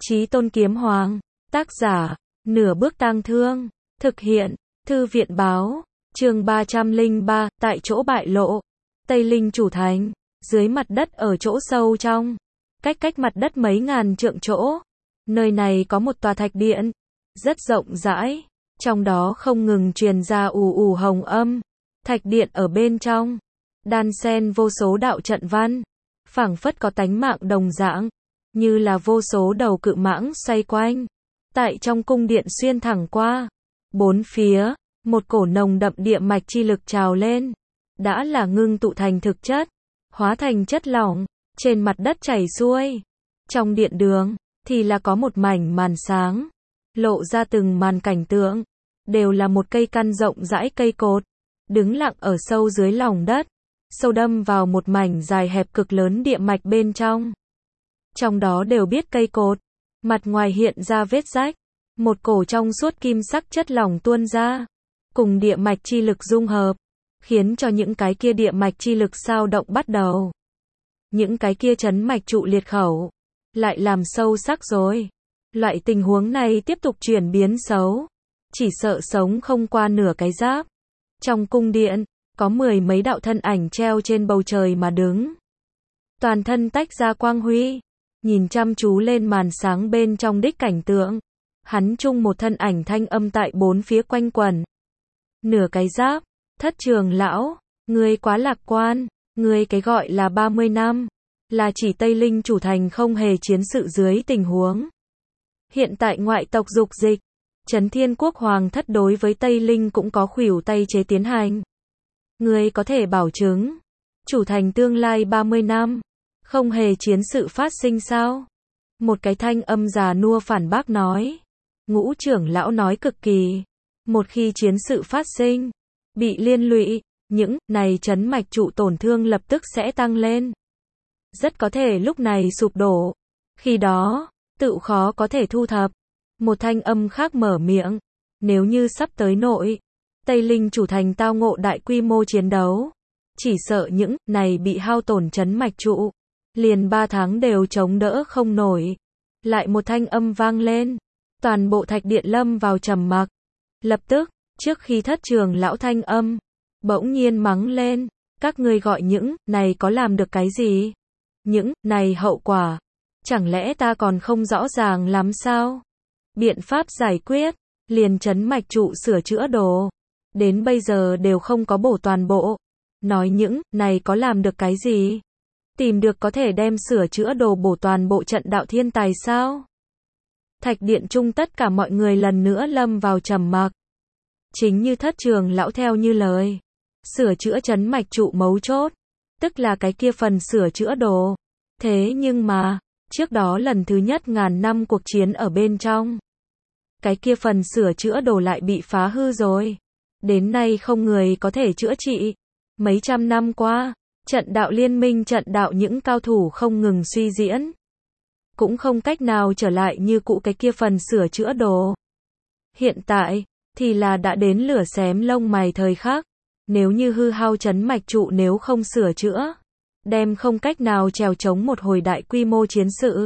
Chí Tôn Kiếm Hoàng, tác giả, Nửa Bước Tang Thương, thực hiện, Thư viện báo, chương 303, tại chỗ bại lộ. Tây Linh chủ thành, dưới mặt đất ở chỗ sâu trong, cách mặt đất mấy ngàn trượng chỗ. Nơi này có một tòa thạch điện, rất rộng rãi, trong đó không ngừng truyền ra ù ù hồng âm. Thạch điện ở bên trong, đan xen vô số đạo trận văn, phảng phất có tánh mạng đồng dạng, như là vô số đầu cự mãng xoay quanh. Tại trong cung điện xuyên thẳng qua, bốn phía, một cổ nồng đậm địa mạch chi lực trào lên, đã là ngưng tụ thành thực chất, hóa thành chất lỏng, trên mặt đất chảy xuôi. Trong điện đường, thì là có một mảnh màn sáng, lộ ra từng màn cảnh tượng, đều là một cây căn rộng rãi cây cột, đứng lặng ở sâu dưới lòng đất, sâu đâm vào một mảnh dài hẹp cực lớn địa mạch bên trong. Trong đó đều biết cây cột, mặt ngoài hiện ra vết rách, một cổ trong suốt kim sắc chất lỏng tuôn ra, cùng địa mạch chi lực dung hợp, khiến cho những cái kia địa mạch chi lực sao động bắt đầu. Những cái kia chấn mạch trụ liệt khẩu, lại làm sâu sắc rồi. Loại tình huống này tiếp tục chuyển biến xấu, chỉ sợ sống không qua nửa cái giáp. Trong cung điện, có mười mấy đạo thân ảnh treo trên bầu trời mà đứng. Toàn thân tách ra quang huy, nhìn chăm chú lên màn sáng bên trong đích cảnh tượng. Hắn chung một thân ảnh thanh âm tại bốn phía quanh quẩn. Nửa cái giáp, Thất Trường lão, ngươi quá lạc quan, ngươi cái gọi là 30 năm, là chỉ Tây Linh chủ thành không hề chiến sự dưới tình huống. Hiện tại ngoại tộc dục dịch, Trấn Thiên Quốc Hoàng thất đối với Tây Linh cũng có khuỷu tay chế tiến hành. Ngươi có thể bảo chứng, chủ thành tương lai 30 năm, không hề chiến sự phát sinh sao? Một cái thanh âm già nua phản bác nói. Ngũ trưởng lão nói cực kỳ. Một khi chiến sự phát sinh, bị liên lụy, những này chấn mạch trụ tổn thương lập tức sẽ tăng lên. Rất có thể lúc này sụp đổ. Khi đó, tự khó có thể thu thập. Một thanh âm khác mở miệng. Nếu như sắp tới nội, Tây Linh chủ thành tao ngộ đại quy mô chiến đấu, chỉ sợ những này bị hao tổn chấn mạch trụ, liền 3 tháng đều chống đỡ không nổi. Lại một thanh âm vang lên. Toàn bộ thạch điện lâm vào trầm mặc. Lập tức, trước khi Thất Trường lão thanh âm, bỗng nhiên mắng lên. Các ngươi gọi những này có làm được cái gì? Những này hậu quả, chẳng lẽ ta còn không rõ ràng lắm sao? Biện pháp giải quyết, liền chấn mạch trụ sửa chữa đồ. Đến bây giờ đều không có bổ toàn bộ. Nói những này có làm được cái gì? Tìm được có thể đem sửa chữa đồ bổ toàn bộ trận đạo thiên tài sao? Thạch điện chung tất cả mọi người lần nữa lâm vào trầm mặc. Chính như Thất Trường lão theo như lời, sửa chữa chấn mạch trụ mấu chốt, tức là cái kia phần sửa chữa đồ. Thế nhưng mà, trước đó lần thứ nhất ngàn năm cuộc chiến ở bên trong, cái kia phần sửa chữa đồ lại bị phá hư rồi. Đến nay không người có thể chữa trị. Mấy trăm năm qua, trận đạo liên minh trận đạo những cao thủ không ngừng suy diễn, cũng không cách nào trở lại như cũ cái kia phần sửa chữa đồ. Hiện tại, thì là đã đến lửa xém lông mày thời khắc. Nếu như hư hao chấn mạch trụ nếu không sửa chữa, đem không cách nào trèo chống một hồi đại quy mô chiến sự.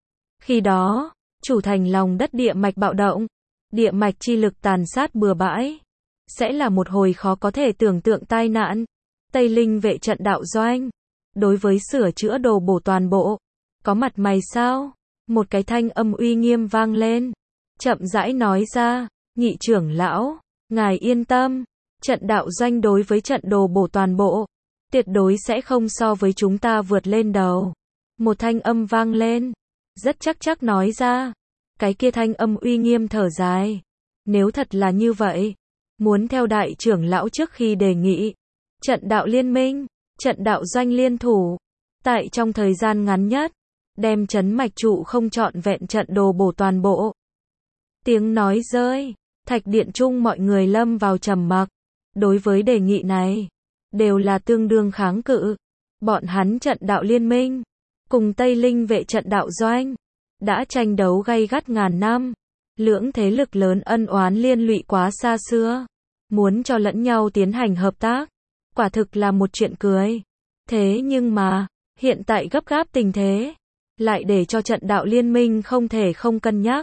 Khi đó, chủ thành lòng đất địa mạch bạo động, địa mạch chi lực tàn sát bừa bãi, sẽ là một hồi khó có thể tưởng tượng tai nạn. Tây Linh vệ trận đạo doanh, đối với sửa chữa đồ bổ toàn bộ, có mặt mày sao? Một cái thanh âm uy nghiêm vang lên, chậm rãi nói ra. Nhị trưởng lão, ngài yên tâm, trận đạo doanh đối với trận đồ bổ toàn bộ, tuyệt đối sẽ không so với chúng ta vượt lên đầu. Một thanh âm vang lên, rất chắc nói ra. Cái kia thanh âm uy nghiêm thở dài. Nếu thật là như vậy, muốn theo đại trưởng lão trước khi đề nghị, trận đạo liên minh, trận đạo doanh liên thủ, tại trong thời gian ngắn nhất, đem chấn mạch trụ không trọn vẹn trận đồ bổ toàn bộ. Tiếng nói rơi, thạch điện chung mọi người lâm vào trầm mặc. Đối với đề nghị này, đều là tương đương kháng cự. Bọn hắn trận đạo liên minh, cùng Tây Linh vệ trận đạo doanh, đã tranh đấu gay gắt ngàn năm. Lưỡng thế lực lớn ân oán liên lụy quá xa xưa. Muốn cho lẫn nhau tiến hành hợp tác, quả thực là một chuyện cười. Thế nhưng mà, hiện tại gấp gáp tình thế, lại để cho trận đạo liên minh không thể không cân nhắc.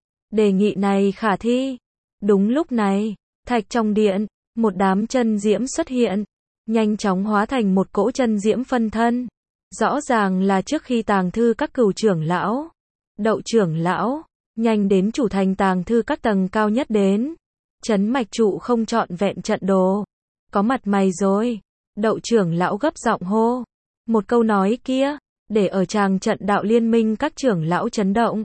Đề nghị này khả thi. Đúng lúc này, thạch trong điện, một đám chân diễm xuất hiện, nhanh chóng hóa thành một cỗ chân diễm phân thân. Rõ ràng là trước khi tàng thư các cửu trưởng lão, Đậu trưởng lão, nhanh đến chủ thành tàng thư các tầng cao nhất đến. Trấn mạch trụ không trọn vẹn trận đồ. Có mặt mày rồi. Đậu trưởng lão gấp giọng hô. Một câu nói kia, để ở tràng trận đạo liên minh các trưởng lão chấn động.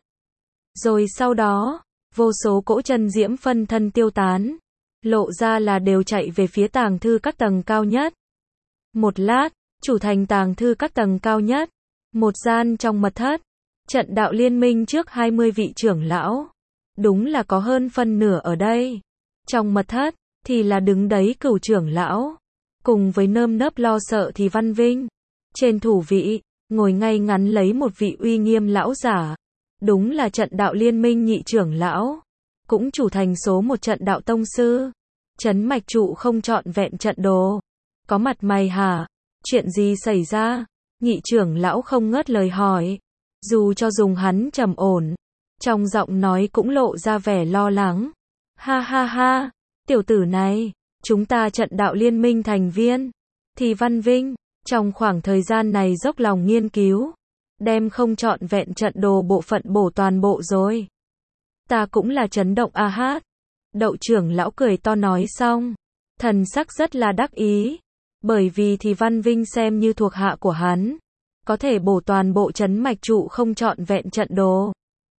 Rồi sau đó, vô số cỗ chân diễm phân thân tiêu tán. Lộ ra là đều chạy về phía tàng thư các tầng cao nhất. Một lát, chủ thành tàng thư các tầng cao nhất. Một gian trong mật thất. Trận đạo liên minh trước 20 vị trưởng lão. Đúng là có hơn phân nửa ở đây. Trong mật thất, thì là đứng đấy cửu trưởng lão. Cùng với nơm nớp lo sợ thì Văn Vinh. Trên thủ vị, ngồi ngay ngắn lấy một vị uy nghiêm lão giả. Đúng là trận đạo liên minh nhị trưởng lão. Cũng chủ thành số một trận đạo tông sư. Trấn mạch trụ không trọn vẹn trận đồ. Có mặt mày hả? Chuyện gì xảy ra? Nhị trưởng lão không ngớt lời hỏi. Dù cho dùng hắn trầm ổn, trong giọng nói cũng lộ ra vẻ lo lắng. Ha ha ha, tiểu tử này, chúng ta trận đạo liên minh thành viên. Thì Văn Vinh, trong khoảng thời gian này dốc lòng nghiên cứu, đem không trọn vẹn trận đồ bộ phận bổ toàn bộ rồi. Ta cũng là chấn động a hát. Đậu trưởng lão cười to nói xong, thần sắc rất là đắc ý, bởi vì thì Văn Vinh xem như thuộc hạ của hắn, có thể bổ toàn bộ trấn mạch trụ không trọn vẹn trận đồ.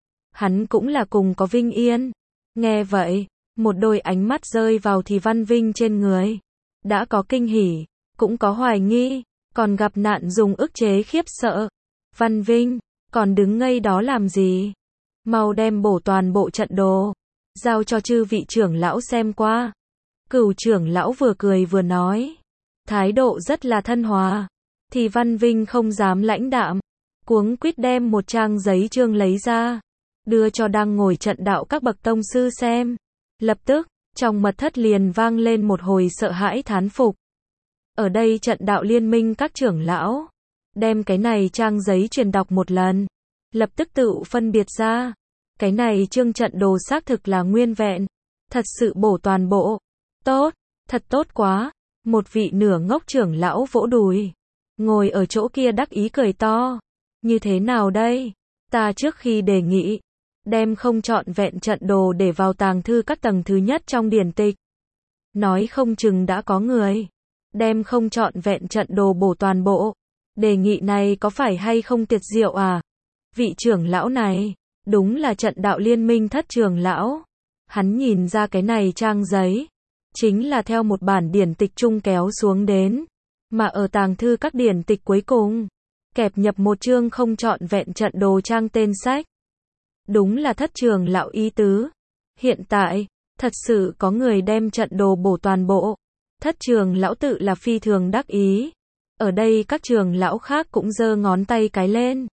Hắn cũng là cùng có vinh yên. Nghe vậy, một đôi ánh mắt rơi vào thì Văn Vinh trên người. Đã có kinh hỉ, cũng có hoài nghi, còn gặp nạn dùng ức chế khiếp sợ. Văn Vinh, còn đứng ngây đó làm gì? Mau đem bổ toàn bộ trận đồ, giao cho chư vị trưởng lão xem qua. Cửu trưởng lão vừa cười vừa nói, thái độ rất là thân hòa. Thì Văn Vinh không dám lãnh đạm, cuống quýt đem một trang giấy chương lấy ra, đưa cho đang ngồi trận đạo các bậc tông sư xem. Lập tức, trong mật thất liền vang lên một hồi sợ hãi thán phục. Ở đây trận đạo liên minh các trưởng lão, đem cái này trang giấy truyền đọc một lần, lập tức tự phân biệt ra. Cái này chương trận đồ xác thực là nguyên vẹn, thật sự bổ toàn bộ. Tốt, thật tốt quá. Một vị nửa ngốc trưởng lão vỗ đùi, ngồi ở chỗ kia đắc ý cười to. Như thế nào đây? Ta trước khi đề nghị, đem không trọn vẹn trận đồ để vào tàng thư các tầng thứ nhất trong điển tịch. Nói không chừng đã có người đem không trọn vẹn trận đồ bổ toàn bộ. Đề nghị này có phải hay không tuyệt diệu à? Vị trưởng lão này, đúng là trận đạo liên minh thất trưởng lão. Hắn nhìn ra cái này trang giấy, chính là theo một bản điển tịch chung kéo xuống đến. Mà ở tàng thư các điển tịch cuối cùng, kẹp nhập một chương không trọn vẹn trận đồ trang tên sách. Đúng là thất trưởng lão ý tứ. Hiện tại, thật sự có người đem trận đồ bổ toàn bộ. Thất trưởng lão tự là phi thường đắc ý. Ở đây các trưởng lão khác cũng giơ ngón tay cái lên.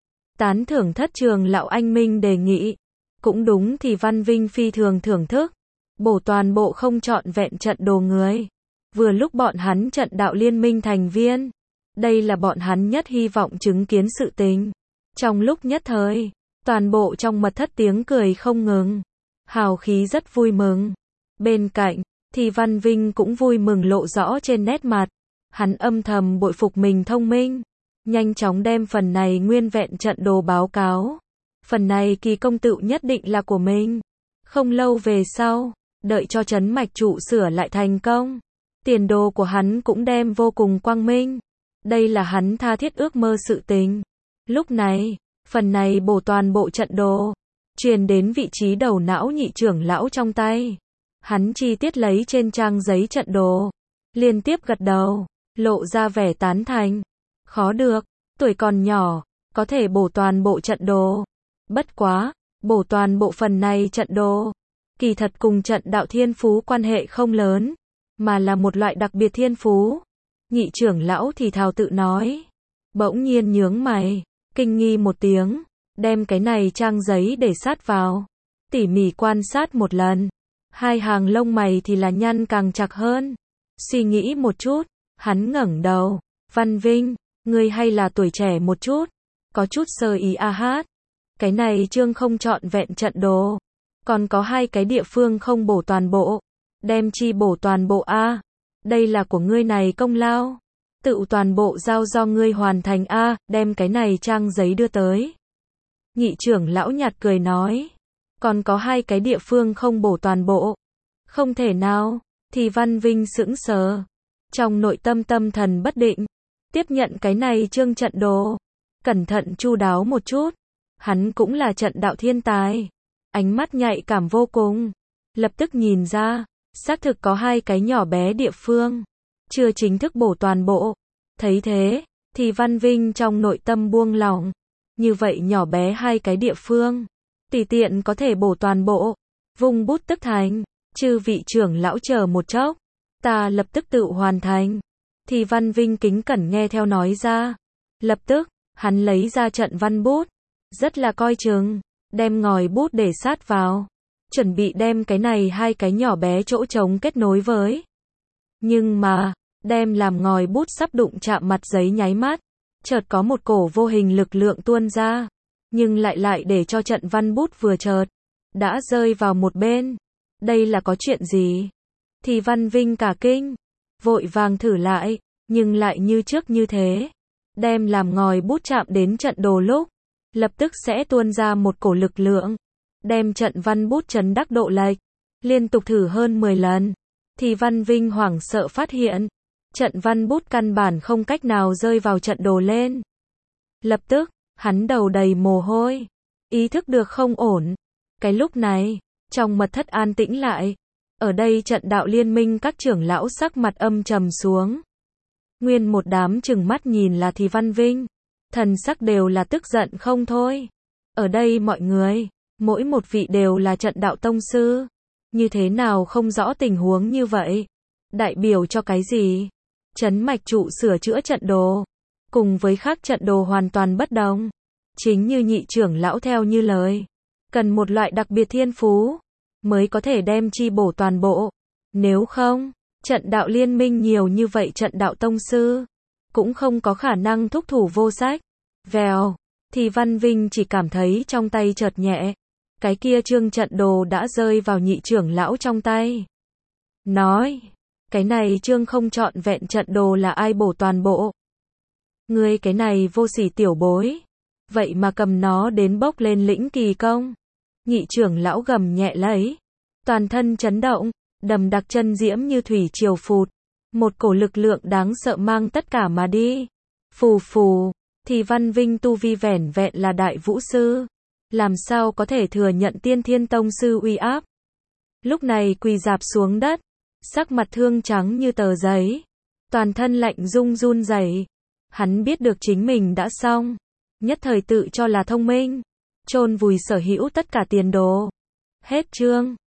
Tán thưởng thất trưởng lão anh minh đề nghị. Cũng đúng thì Văn Vinh phi thường thưởng thức. Bổ toàn bộ không trọn vẹn trận đồ người. Vừa lúc bọn hắn trận đạo liên minh thành viên. Đây là bọn hắn nhất hy vọng chứng kiến sự tình. Trong lúc nhất thời, toàn bộ trong mật thất tiếng cười không ngừng. Hào khí rất vui mừng. Bên cạnh, thì Văn Vinh cũng vui mừng lộ rõ trên nét mặt. Hắn âm thầm bội phục mình thông minh. Nhanh chóng đem phần này nguyên vẹn trận đồ báo cáo. Phần này kỳ công tựu nhất định là của mình. Không lâu về sau, đợi cho trấn mạch trụ sửa lại thành công. Tiền đồ của hắn cũng đem vô cùng quang minh. Đây là hắn tha thiết ước mơ sự tình. Lúc này, phần này bổ toàn bộ trận đồ, truyền đến vị trí đầu não nhị trưởng lão trong tay. Hắn chi tiết lấy trên trang giấy trận đồ, liên tiếp gật đầu, lộ ra vẻ tán thành. Khó được, tuổi còn nhỏ, có thể bổ toàn bộ trận đồ. Bất quá, bổ toàn bộ phần này trận đồ, kỳ thật cùng trận đạo thiên phú quan hệ không lớn, mà là một loại đặc biệt thiên phú. Nhị trưởng lão thì thào tự nói. Bỗng nhiên nhướng mày, kinh nghi một tiếng, đem cái này trang giấy để sát vào, tỉ mỉ quan sát một lần. Hai hàng lông mày thì là nhăn càng chặt hơn. Suy nghĩ một chút, hắn ngẩng đầu. Văn Vinh, ngươi hay là tuổi trẻ một chút. có chút sơ ý a hát. Cái này chương không trọn vẹn trận đồ. Còn có 2 cái địa phương không bổ toàn bộ. Đem chi bổ toàn bộ a. Đây là của ngươi này công lao. Tự toàn bộ giao do ngươi hoàn thành a, đem cái này trang giấy đưa tới. Nhị trưởng lão nhạt cười nói. Còn có 2 cái địa phương không bổ toàn bộ. Không thể nào. Thì Văn Vinh sững sờ. Trong nội tâm tâm thần bất định. Tiếp nhận cái này chương trận đồ. Cẩn thận chu đáo một chút. Hắn cũng là trận đạo thiên tài. Ánh mắt nhạy cảm vô cùng. Lập tức nhìn ra. Xác thực có 2 cái nhỏ bé địa phương. Chưa chính thức bổ toàn bộ. Thấy thế. Thì Văn Vinh trong nội tâm buông lỏng. Như vậy nhỏ bé 2 cái địa phương. Tùy tiện có thể bổ toàn bộ. Vung bút tức thành. Chư vị trưởng lão chờ một chốc. Ta lập tức tự hoàn thành. Thì Văn Vinh kính cẩn nghe theo nói ra. Lập tức, hắn lấy ra trận văn bút. Rất là coi chừng. Đem ngòi bút để sát vào. Chuẩn bị đem cái này 2 cái nhỏ bé chỗ trống kết nối với. Nhưng mà, đem làm ngòi bút sắp đụng chạm mặt giấy nháy mắt. Chợt có một cổ vô hình lực lượng tuôn ra. Nhưng lại để cho trận văn bút vừa chợt. Đã rơi vào một bên. Đây là có chuyện gì? Thì Văn Vinh cả kinh. Vội vàng thử lại. Nhưng lại như trước như thế. Đem làm ngòi bút chạm đến trận đồ lúc. Lập tức sẽ tuôn ra một cổ lực lượng. Đem trận văn bút chấn đắc độ lệch. Liên tục thử hơn 10 lần. Thì Văn Vinh hoảng sợ phát hiện. Trận văn bút căn bản không cách nào rơi vào trận đồ lên. Lập tức, hắn đầu đầy mồ hôi. Ý thức được không ổn. Cái lúc này, trong mật thất an tĩnh lại. Ở đây trận đạo liên minh các trưởng lão sắc mặt âm trầm xuống. Nguyên một đám chừng mắt nhìn là Thì Văn Vinh. Thần sắc đều là tức giận không thôi. Ở đây mọi người, mỗi một vị đều là trận đạo tông sư. Như thế nào không rõ tình huống như vậy? Đại biểu cho cái gì? Trấn mạch trụ sửa chữa trận đồ. Cùng với khác trận đồ hoàn toàn bất đồng. Chính như nhị trưởng lão theo như lời. Cần một loại đặc biệt thiên phú. Mới có thể đem chi bổ toàn bộ. Nếu không, trận đạo liên minh nhiều như vậy trận đạo tông sư. Cũng không có khả năng thúc thủ vô sách. Vèo. Thì Văn Vinh chỉ cảm thấy trong tay chợt nhẹ. Cái kia chương trận đồ đã rơi vào nhị trưởng lão trong tay. Nói. Cái này chương không trọn vẹn trận đồ là ai bổ toàn bộ. Ngươi cái này vô sỉ tiểu bối. Vậy mà cầm nó đến bốc lên lĩnh kỳ công. Nhị trưởng lão gầm nhẹ lấy. Toàn thân chấn động. Đầm đặc chân diễm như thủy triều phụt. Một cổ lực lượng đáng sợ mang tất cả mà đi. Phù phù. Thì Văn Vinh tu vi vẻn vẹn là đại vũ sư. Làm sao có thể thừa nhận tiên thiên tông sư uy áp. Lúc này quỳ rạp xuống đất. Sắc mặt thương trắng như tờ giấy. Toàn thân lạnh rung run rẩy. Hắn biết được chính mình đã xong. Nhất thời tự cho là thông minh. Chôn vùi sở hữu tất cả tiền đồ. Hết chương.